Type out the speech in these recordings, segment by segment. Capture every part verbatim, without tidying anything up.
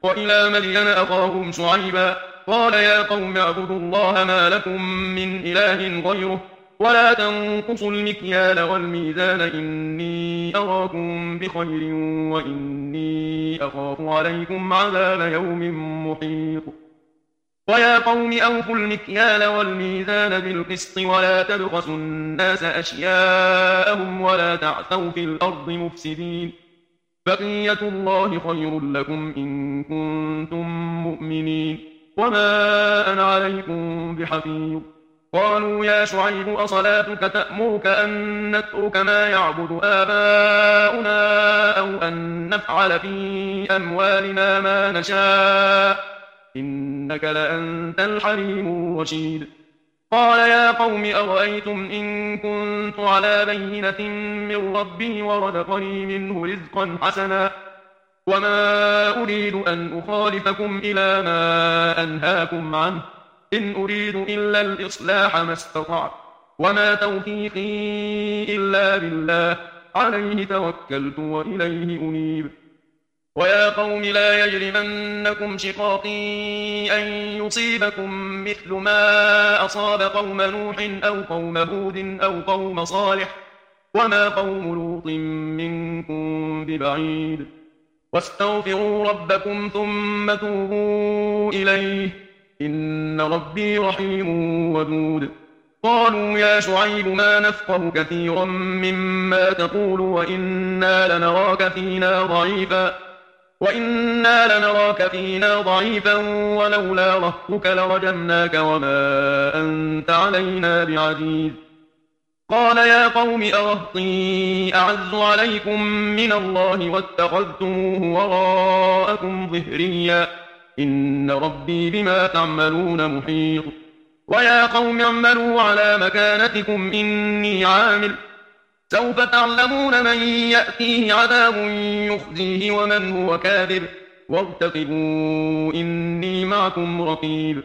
وإلى مدين أخاهم شعيبا قال يا قوم اعبدوا الله ما لكم من إله غيره ولا تنقصوا المكيال والميزان إني أراكم بخير وإني أخاف عليكم عذاب يوم محيط. ويا قوم أوفوا المكيال والميزان بالقسط ولا تبخسوا الناس أشياءهم ولا تعثوا في الأرض مفسدين بقية الله خير لكم إن كنتم مؤمنين وما أنا عليكم بحفيظ. قالوا يا شعيب أصلاتك تأمرك أن نترك ما يعبد آباؤنا أو أن نفعل في أموالنا ما نشاء إنك لأنت الحليم الرشيد. قال يا قوم أرأيتم إن كنت على بينة من ربي ورزقني منه رزقا حسنا وما أريد أن أخالفكم إلى ما أنهاكم عنه إن أريد إلا الإصلاح ما استطعت وما توفيقي إلا بالله عليه توكلت وإليه أنيب. ويا قوم لا يجرمنكم شقاقي أن يصيبكم مثل ما أصاب قوم نوح أو قوم هود أو قوم صالح وما قوم لوط منكم ببعيد. واستغفروا ربكم ثم توبوا إليه إن ربي رحيم ودود. قالوا يا شعيب ما نفقه كثيرا مما تقول وإنا لنراك فينا ضعيفا وإنا لنراك فينا ضعيفا ولولا رهطك لرجمناك وما أنت علينا بعزيز. قال يا قوم أرهطي أعز عليكم من الله واتخذتموه وراءكم ظهريا إن ربي بما تعملون محيط. ويا قوم اعملوا على مكانتكم إني عامل سوف تعلمون من يأتيه عذاب يخزيه ومن هو كاذب وارتقبوا إني معكم رقيب.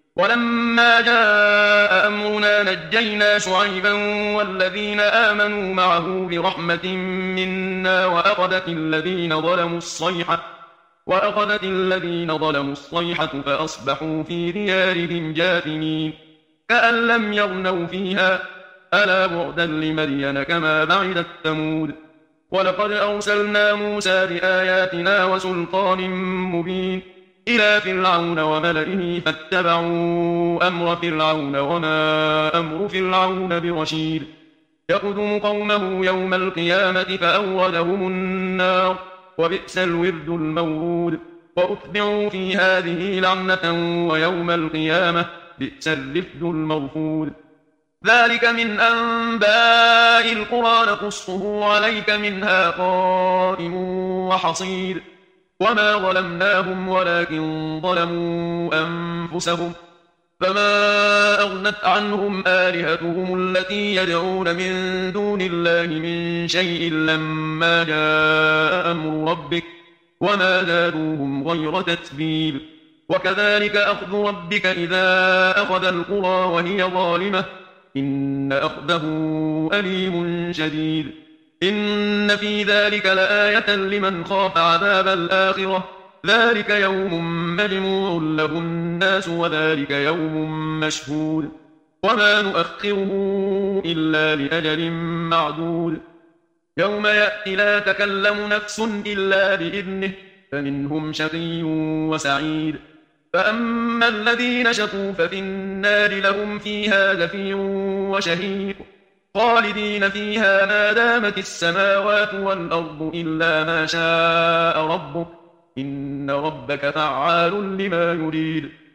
ولما جاء أمرنا نجينا شعيبا والذين آمنوا معه برحمة منا وأخذت الذين ظلموا الصيحة وأخذت الذين ظلموا الصيحة فأصبحوا في ديارهم جاثمين كأن لم يغنوا فيها ألا بعدا لمدين كما بعدت ثمود. ولقد أرسلنا موسى بآياتنا وسلطان مبين إلى فرعون وملئه فاتبعوا أمر فرعون وما أمر فرعون برشيد. يقدم قومه يوم القيامة فأوردهم النار وبئس الورد المورود. وأتبعوا في هذه لعنة ويوم القيامة بئس الرفد المرفود. ذلك من أنباء القرى نقصه عليك منها قائم وحصيد. وما ظلمناهم ولكن ظلموا أنفسهم فما أغنت عنهم آلهتهم التي يدعون من دون الله من شيء لما جاء أمر ربك وما زادوهم غير تتبيب. وكذلك أخذ ربك إذا أخذ القرى وهي ظالمة إن أخذه أليم شديد. إن في ذلك لآية لمن خاف عذاب الآخرة ذلك يوم مجموع له الناس وذلك يوم مشهود وما نؤخره إلا لأجل معدود. يوم يأتي لا تكلم نفس إلا بإذنه فمنهم شقي وسعيد. فأما الذين شقوا ففي النار لهم فيها زفير وشهيق خالدين فيها ما دامت السماوات والأرض إلا ما شاء ربك إن ربك فعال لما يريد.